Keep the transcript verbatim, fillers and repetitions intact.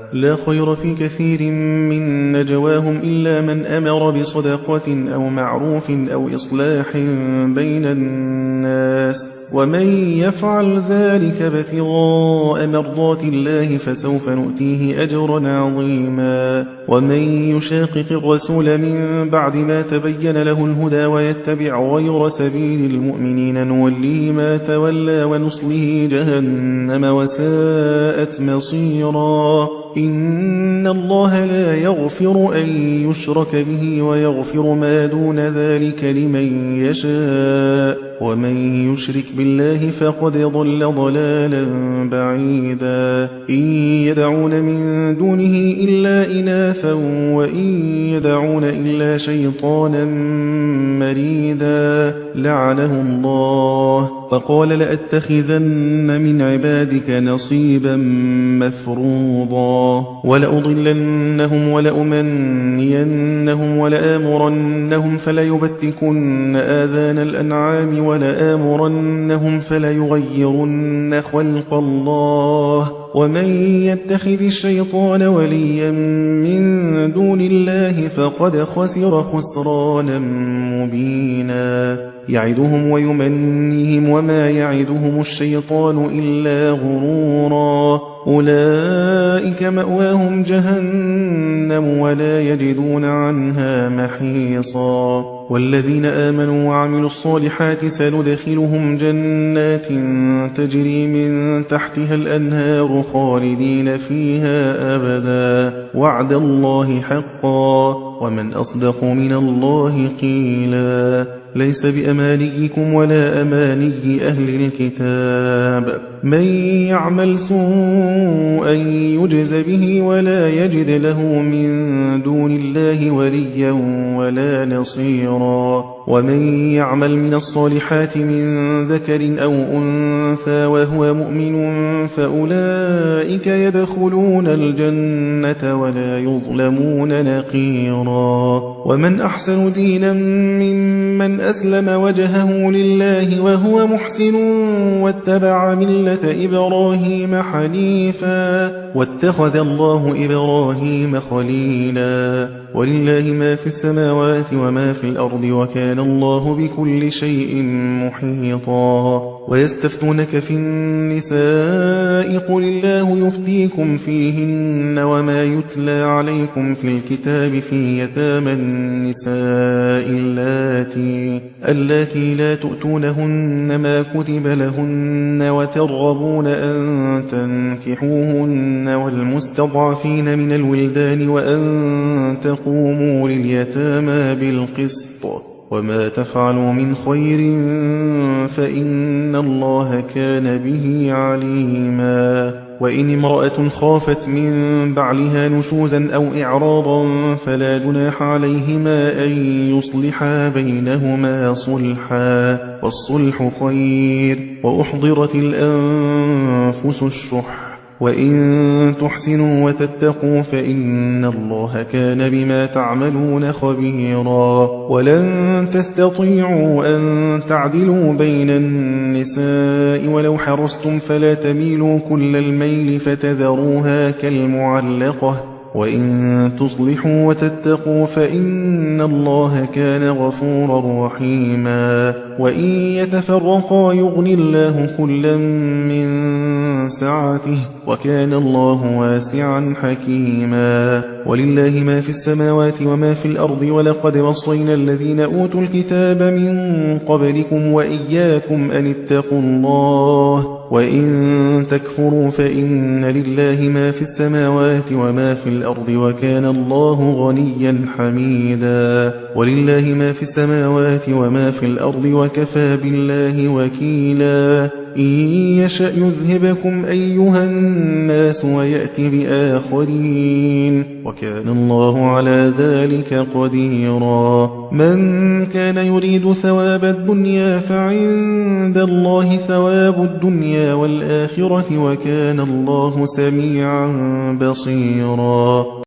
لا خير في كثير من نجواهم إلا من أمر بصدقة أو معروف أو إصلاح بين الناس ومن يفعل ذلك ابتغاء مرضات الله فسوف نؤتيه أجرا عظيما ومن يشاقق الرسول من بعد ما تبين له الهدى ويتبع غير سبيل المؤمنين نوليه ما تولى ونصله جهنم وساءت مصيرا إن الله لا يغفر أن يشرك به ويغفر ما دون ذلك لمن يشاء ومن يشرك بالله فقد ضل ضلالا بعيدا إن يدعون من دونه إلا إناثا وإن يدعون إلا شيطانا مريدا لعنه الله وقال لأتخذن من عبادك نصيبا مفروضا ولأضلنهم ولأمنينهم ولآمرنهم فليبتكن آذان الأنعام ولآمرنهم فليغيرن خلق الله ومن يتخذ الشيطان وليا من دون الله فقد خسر خسرانا مبينا يعدهم ويمنيهم وما يعدهم الشيطان إلا غرورا أولئك مأواهم جهنم ولا يجدون عنها محيصا والذين آمنوا وعملوا الصالحات سندخلهم جنات تجري من تحتها الأنهار خالدين فيها أبدا وعد الله حقا ومن أصدق من الله قيلا ليس بأمانيكم ولا أماني أهل الكتاب من يعمل سوءا يجز به ولا يجد له من دون الله وليا ولا نصيرا ومن يعمل من الصالحات من ذكر أو أنثى وهو مؤمن فأولئك يدخلون الجنة ولا يظلمون نقيرا ومن أحسن دينا ممن أسلم وجهه لله وهو محسن واتبع ملة إبراهيم حنيفا واتخذ الله إبراهيم خليلا ولله ما في السماوات وما في الأرض وكان الله بكل شيء محيطا ويستفتونك في النساء قل الله يفتيكم فيهن وما يتلى عليكم في الكتاب في يتامى النساء اللاتي اللاتي لا تؤتونهن ما كتب لهن وترغبون أن تنكحوهن والمستضعفين من الولدان وأن تقوموا لليتامى بالقسط وما تفعلوا من خير فإن الله كان به عليما وإن امرأة خافت من بعلها نشوزا أو إعراضا فلا جناح عليهما أن يصلحا بينهما صلحا والصلح خير وأحضرت الأنفس الشح وإن تحسنوا وتتقوا فإن الله كان بما تعملون خبيرا ولن تستطيعوا أن تعدلوا بين النساء ولو حرصتم فلا تميلوا كل الميل فتذروها كالمعلقة وإن تصلحوا وتتقوا فإن الله كان غفورا رحيما وإن يتفرقا يغن الله كلا من سعته وكان الله واسعا حكيما ولله ما في السماوات وما في الأرض ولقد وصينا الذين أوتوا الكتاب من قبلكم وإياكم أن اتقوا الله وإن تكفروا فإن لله ما في السماوات وما في الأرض وكان الله غنيا حميدا ولله ما في السماوات وما في الأرض وكفى بالله وكيلا إن يشأ يذهبكم أيها الناس ويأت بآخرين وكان الله على ذلك قديرا من كان يريد ثواب الدنيا فعند الله ثواب الدنيا والآخرة وكان الله سميعا بصيرا